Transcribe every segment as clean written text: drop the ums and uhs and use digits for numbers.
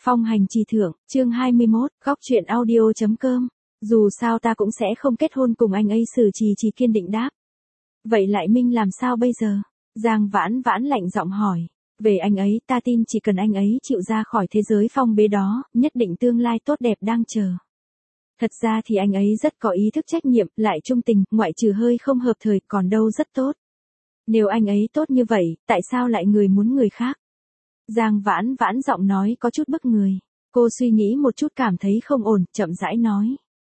Phong hành trì thượng, chương 21, góc truyện audio.com. Dù sao ta cũng sẽ không kết hôn cùng anh ấy. Sử Trì kiên định đáp. Vậy Lại Minh làm sao bây giờ? Giang Vãn Vãn lạnh giọng hỏi. Về anh ấy, ta tin chỉ cần anh ấy chịu ra khỏi thế giới phong bế đó, nhất định tương lai tốt đẹp đang chờ. Thật ra thì anh ấy rất có ý thức trách nhiệm, lại trung tình, ngoại trừ hơi không hợp thời, còn đâu rất tốt. Nếu anh ấy tốt như vậy, tại sao lại người muốn người khác? Giang Vãn Vãn giọng nói có chút bức người. Cô suy nghĩ một chút cảm thấy không ổn, chậm rãi nói.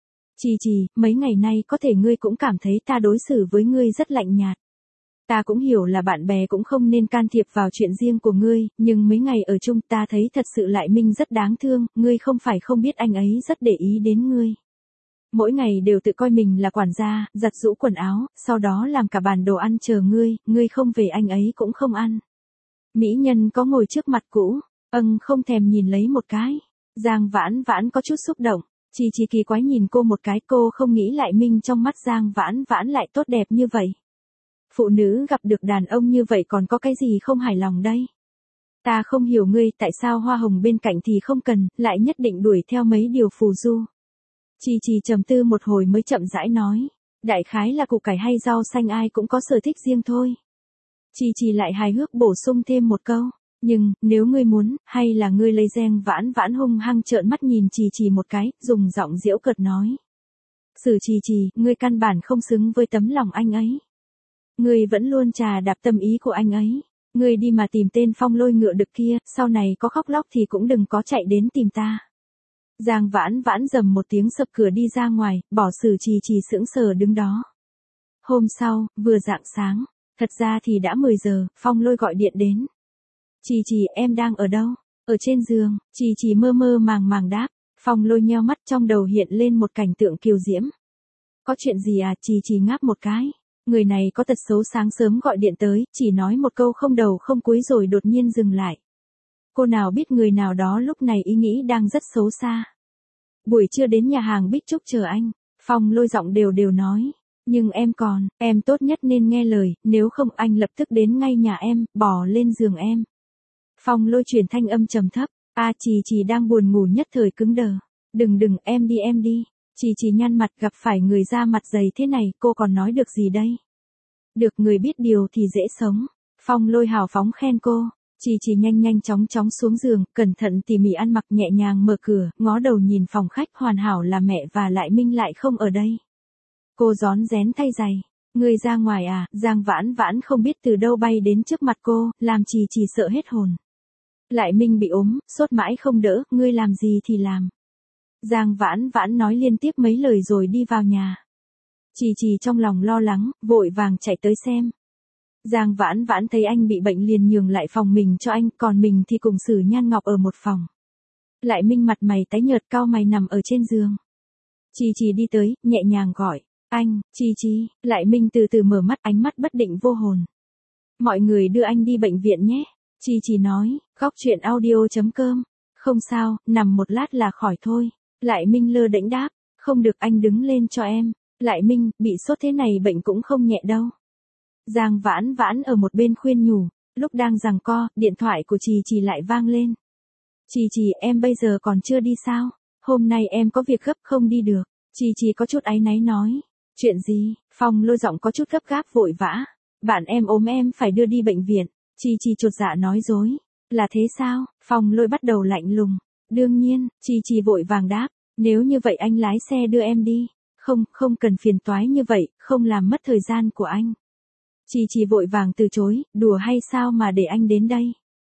Trì, mấy ngày nay có thể ngươi cũng cảm thấy ta đối xử với ngươi rất lạnh nhạt. Ta cũng hiểu là bạn bè cũng không nên can thiệp vào chuyện riêng của ngươi, nhưng mấy ngày ở chung ta thấy thật sự Lại Minh rất đáng thương, ngươi không phải không biết anh ấy rất để ý đến ngươi. Mỗi ngày đều tự coi mình là quản gia, giặt giũ quần áo, sau đó làm cả bàn đồ ăn chờ ngươi không về anh ấy cũng không ăn. Mỹ nhân có ngồi trước mặt cũ, không thèm nhìn lấy một cái. Giang Vãn Vãn có chút xúc động, Trì kỳ quái nhìn cô một cái, cô không nghĩ Lại Minh trong mắt Giang Vãn Vãn lại tốt đẹp như vậy. Phụ nữ gặp được đàn ông như vậy còn có cái gì không hài lòng đây? Ta không hiểu ngươi tại sao hoa hồng bên cạnh thì không cần, lại nhất định đuổi theo mấy điều phù du. Trì trầm tư một hồi mới chậm rãi nói. Đại khái là củ cải hay rau xanh ai cũng có sở thích riêng thôi. Trì lại hài hước bổ sung thêm một câu. Nhưng, nếu ngươi muốn, hay là ngươi lấy Giang Vãn Vãn hung hăng trợn mắt nhìn Trì một cái, dùng giọng giễu cợt nói. Sử Trì, ngươi căn bản không xứng với tấm lòng anh ấy. Ngươi vẫn luôn trà đạp tâm ý của anh ấy. Ngươi đi mà tìm tên Phong Lôi ngựa đực kia, sau này có khóc lóc thì cũng đừng có chạy đến tìm ta. Giang Vãn Vãn rầm một tiếng sập cửa đi ra ngoài, bỏ Sử Trì sững sờ đứng đó. Hôm sau, vừa rạng sáng, thật ra thì đã 10 giờ, Phong Lôi gọi điện đến. Trì, em đang ở đâu? Ở trên giường. Trì mơ màng đáp. Phong Lôi nheo mắt, trong đầu hiện lên một cảnh tượng kiều diễm. Có chuyện gì à? Trì ngáp một cái. Người này có tật xấu sáng sớm gọi điện tới, chỉ nói một câu không đầu không cuối rồi đột nhiên dừng lại. Cô nào biết người nào đó lúc này ý nghĩ đang rất xấu xa. Buổi trưa đến nhà hàng Bích Trúc chờ anh. Phong Lôi giọng đều nói. Nhưng em tốt nhất nên nghe lời, nếu không anh lập tức đến ngay nhà em, bò lên giường em. Phong Lôi truyền thanh âm trầm thấp. Trì đang buồn ngủ nhất thời cứng đờ. Đừng, em đi. Trì nhăn mặt, gặp phải người da mặt dày thế này, cô còn nói được gì đây? Được, người biết điều thì dễ sống. Phong Lôi hào phóng khen cô. Trì nhanh chóng xuống giường, cẩn thận tỉ mỉ ăn mặc, nhẹ nhàng mở cửa, ngó đầu nhìn phòng khách, hoàn hảo là mẹ và Lại Minh lại không ở đây. Cô rón rén thay giày. Ngươi ra ngoài à? Giang Vãn Vãn không biết từ đâu bay đến trước mặt cô, làm Trì sợ hết hồn. Lại Minh bị ốm, sốt mãi không đỡ, ngươi làm gì thì làm. Giang Vãn Vãn nói liên tiếp mấy lời rồi đi vào nhà. Trì trong lòng lo lắng, vội vàng chạy tới xem. Giang Vãn Vãn thấy anh bị bệnh liền nhường lại phòng mình cho anh, còn mình thì cùng Sử Nhan Ngọc ở một phòng. Lại Minh mặt mày tái nhợt, cau mày nằm ở trên giường. Trì đi tới, nhẹ nhàng gọi. Anh, Trì. Lại Minh từ từ mở mắt, ánh mắt bất định vô hồn. Mọi người đưa anh đi bệnh viện nhé. Trì nói, góc truyện audio.com. Không sao, nằm một lát là khỏi thôi. Lại Minh lơ đễnh đáp. Không được, anh đứng lên cho em. Lại Minh, bị sốt thế này bệnh cũng không nhẹ đâu. Giang Vãn Vãn ở một bên khuyên nhủ. Lúc đang giằng co, điện thoại của Trì lại vang lên. Trì, em bây giờ còn chưa đi sao? Hôm nay em có việc gấp không đi được. Trì có chút áy náy nói. Chuyện gì? Phong Lôi giọng có chút gấp gáp vội vã. Bạn em ốm, em phải đưa đi bệnh viện. Trì chột dạ nói dối. Là thế sao? Phong Lôi bắt đầu lạnh lùng. Đương nhiên, Trì vội vàng đáp. Nếu như vậy anh lái xe đưa em đi. Không cần phiền toái như vậy, không làm mất thời gian của anh. Trì vội vàng từ chối, đùa hay sao mà để anh đến đây?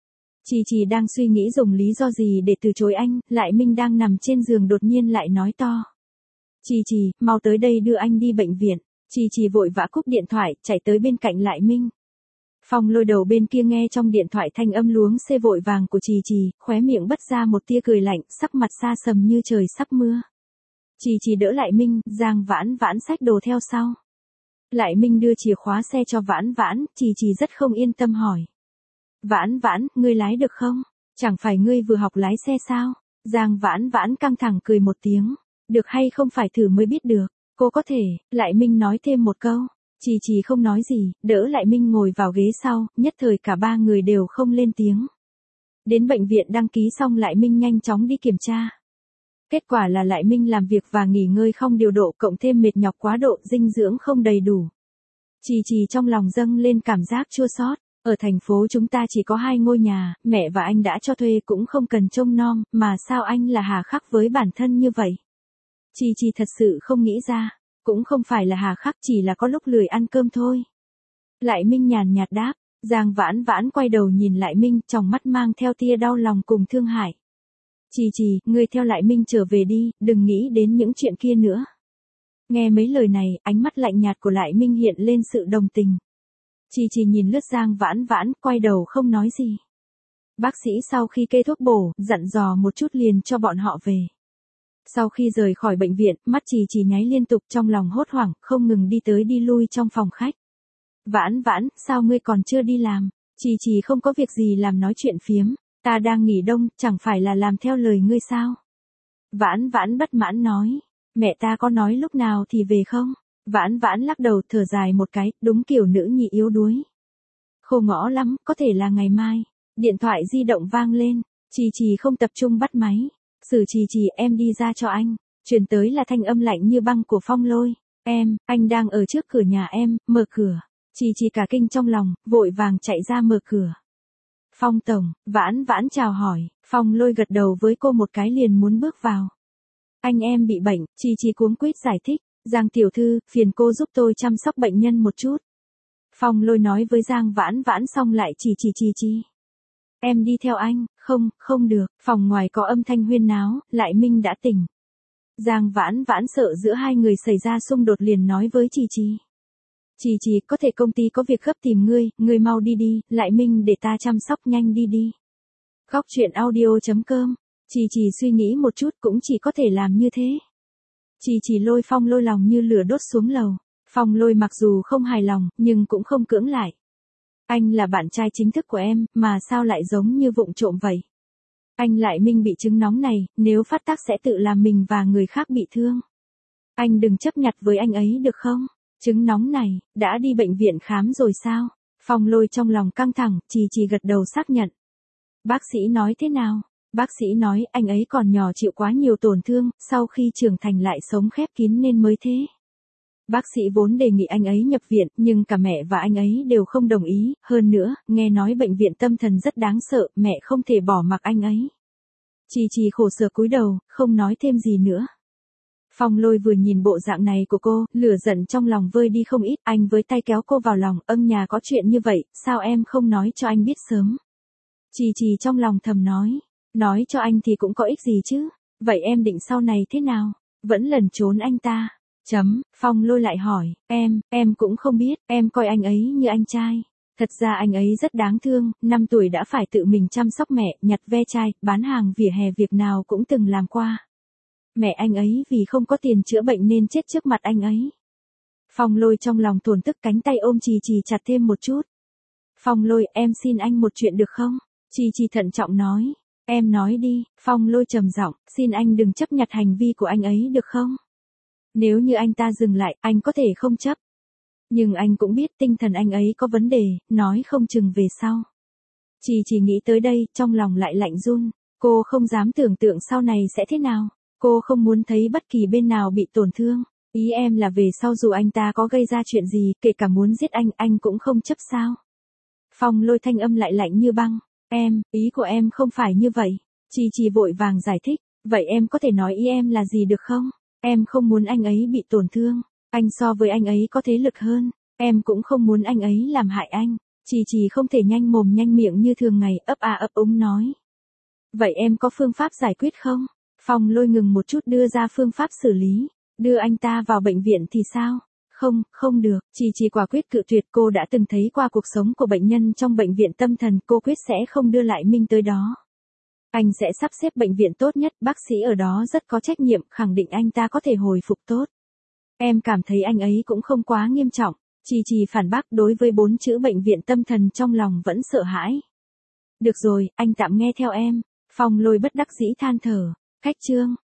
Trì đang suy nghĩ dùng lý do gì để từ chối anh, Lại Minh đang nằm trên giường đột nhiên lại nói to. Trì, mau tới đây đưa anh đi bệnh viện. Trì vội vã cúp điện thoại, chạy tới bên cạnh Lại Minh. Phong Lôi đầu bên kia nghe trong điện thoại thanh âm luống xê vội vàng của Trì, khóe miệng bật ra một tia cười lạnh, sắc mặt xa sầm như trời sắp mưa. Trì đỡ Lại Minh, Giang Vãn Vãn xách đồ theo sau. Lại Minh đưa chìa khóa xe cho Vãn Vãn, Trì rất không yên tâm hỏi. Vãn Vãn, ngươi lái được không? Chẳng phải ngươi vừa học lái xe sao? Giang Vãn Vãn căng thẳng cười một tiếng. Được hay không phải thử mới biết được. Cô có thể. Lại Minh nói thêm một câu. Trì không nói gì, đỡ Lại Minh ngồi vào ghế sau, nhất thời cả ba người đều không lên tiếng. Đến bệnh viện đăng ký xong Lại Minh nhanh chóng đi kiểm tra. Kết quả là Lại Minh làm việc và nghỉ ngơi không điều độ cộng thêm mệt nhọc quá độ, dinh dưỡng không đầy đủ. Trì Trì trong lòng dâng lên cảm giác chua xót. Ở thành phố chúng ta chỉ có 2 ngôi nhà, mẹ và anh đã cho thuê cũng không cần trông nom, mà sao anh là hà khắc với bản thân như vậy? Trì Trì thật sự không nghĩ ra, cũng không phải là hà khắc, chỉ là có lúc lười ăn cơm thôi. Lại Minh nhàn nhạt đáp. Giang Vãn Vãn quay đầu nhìn Lại Minh, trong mắt mang theo tia đau lòng cùng thương hại. Trì Trì, ngươi theo Lại Minh trở về đi, đừng nghĩ đến những chuyện kia nữa. Nghe mấy lời này, ánh mắt lạnh nhạt của Lại Minh hiện lên sự đồng tình. Trì Trì nhìn lướt Giang Vãn Vãn, quay đầu không nói gì. Bác sĩ sau khi kê thuốc bổ, dặn dò một chút liền cho bọn họ về. Sau khi rời khỏi bệnh viện, mắt Trì Trì nháy liên tục, trong lòng hốt hoảng, không ngừng đi tới đi lui trong phòng khách. Vãn Vãn, sao ngươi còn chưa đi làm? Trì Trì không có việc gì làm nói chuyện phiếm. Ta đang nghỉ đông, chẳng phải là làm theo lời ngươi sao? Vãn Vãn bất mãn nói. Mẹ ta có nói lúc nào thì về không? Vãn Vãn lắc đầu thở dài một cái, đúng kiểu nữ nhi yếu đuối. Khô ngõ lắm, có thể là ngày mai. Điện thoại di động vang lên, Trì Trì không tập trung bắt máy. Trì Trì, em đi ra cho anh. Truyền tới là thanh âm lạnh như băng của Phong Lôi. Anh đang ở trước cửa nhà em, mở cửa. Trì Trì cả kinh trong lòng, vội vàng chạy ra mở cửa. Phong tổng, Vãn Vãn chào hỏi, Phong Lôi gật đầu với cô một cái liền muốn bước vào. Anh em bị bệnh, Trì Trì cuống quýt giải thích. Giang tiểu thư, phiền cô giúp tôi chăm sóc bệnh nhân một chút. Phong Lôi nói với Giang Vãn Vãn xong lại Trì. Em đi theo anh, không được, phòng ngoài có âm thanh huyên náo, Lại Minh đã tỉnh. Giang Vãn Vãn sợ giữa hai người xảy ra xung đột liền nói với Trì Trì. Trì, có thể công ty có việc gấp tìm ngươi mau đi đi, Lại Minh để ta chăm sóc, nhanh đi. Góc truyện audio.com. Trì suy nghĩ một chút cũng chỉ có thể làm như thế. Trì lôi Phong Lôi lòng như lửa đốt xuống lầu. Phong Lôi mặc dù không hài lòng, nhưng cũng không cưỡng lại. Anh là bạn trai chính thức của em, mà sao lại giống như vụng trộm vậy? Anh Lại Minh bị chứng nóng này, nếu phát tác sẽ tự làm mình và người khác bị thương. Anh đừng chấp nhặt với anh ấy được không? Chứng nóng này, đã đi bệnh viện khám rồi sao? Phong Lôi trong lòng căng thẳng, Trì gật đầu xác nhận. Bác sĩ nói thế nào? Bác sĩ nói anh ấy còn nhỏ chịu quá nhiều tổn thương, sau khi trưởng thành lại sống khép kín nên mới thế. Bác sĩ vốn đề nghị anh ấy nhập viện, nhưng cả mẹ và anh ấy đều không đồng ý, hơn nữa, nghe nói bệnh viện tâm thần rất đáng sợ, mẹ không thể bỏ mặc anh ấy. Trì khổ sở cúi đầu, không nói thêm gì nữa. Phong Lôi vừa nhìn bộ dạng này của cô, lửa giận trong lòng vơi đi không ít, anh với tay kéo cô vào lòng, nhà có chuyện như vậy, sao em không nói cho anh biết sớm? Trì trong lòng thầm nói cho anh thì cũng có ích gì chứ, vậy em định sau này thế nào? Vẫn lẩn trốn anh ta. Phong Lôi lại hỏi, em cũng không biết, em coi anh ấy như anh trai. Thật ra anh ấy rất đáng thương, 5 tuổi đã phải tự mình chăm sóc mẹ, nhặt ve chai, bán hàng vỉa hè, việc nào cũng từng làm qua. Mẹ anh ấy vì không có tiền chữa bệnh nên chết trước mặt anh ấy. Phong Lôi trong lòng thổn thức, cánh tay ôm Trì chặt thêm một chút. Phong Lôi, em xin anh một chuyện được không? Trì thận trọng nói. Em nói đi, Phong Lôi trầm giọng, xin anh đừng chấp nhặt hành vi của anh ấy được không? Nếu như anh ta dừng lại, anh có thể không chấp. Nhưng anh cũng biết tinh thần anh ấy có vấn đề, nói không chừng về sau. Trì nghĩ tới đây, trong lòng lại lạnh run. Cô không dám tưởng tượng sau này sẽ thế nào. Cô không muốn thấy bất kỳ bên nào bị tổn thương. Ý em là về sau dù anh ta có gây ra chuyện gì, kể cả muốn giết anh cũng không chấp sao? Phong Lôi thanh âm lại lạnh như băng. Ý của em không phải như vậy. Trì vội vàng giải thích. Vậy em có thể nói ý em là gì được không? Em không muốn anh ấy bị tổn thương. Anh so với anh ấy có thế lực hơn. Em cũng không muốn anh ấy làm hại anh. Trì không thể nhanh mồm nhanh miệng như thường ngày, ấp úng nói. Vậy em có phương pháp giải quyết không? Phong Lôi ngừng một chút đưa ra phương pháp xử lý. Đưa anh ta vào bệnh viện thì sao? Không được. Trì quả quyết cự tuyệt, cô đã từng thấy qua cuộc sống của bệnh nhân trong bệnh viện tâm thần, cô quyết sẽ không đưa Lại Minh tới đó. Anh sẽ sắp xếp bệnh viện tốt nhất, bác sĩ ở đó rất có trách nhiệm, khẳng định anh ta có thể hồi phục tốt. Em cảm thấy anh ấy cũng không quá nghiêm trọng. Trì phản bác, đối với 4 chữ bệnh viện tâm thần trong lòng vẫn sợ hãi. Được rồi, anh tạm nghe theo em. Phong Lôi bất đắc dĩ than thở. Cách chương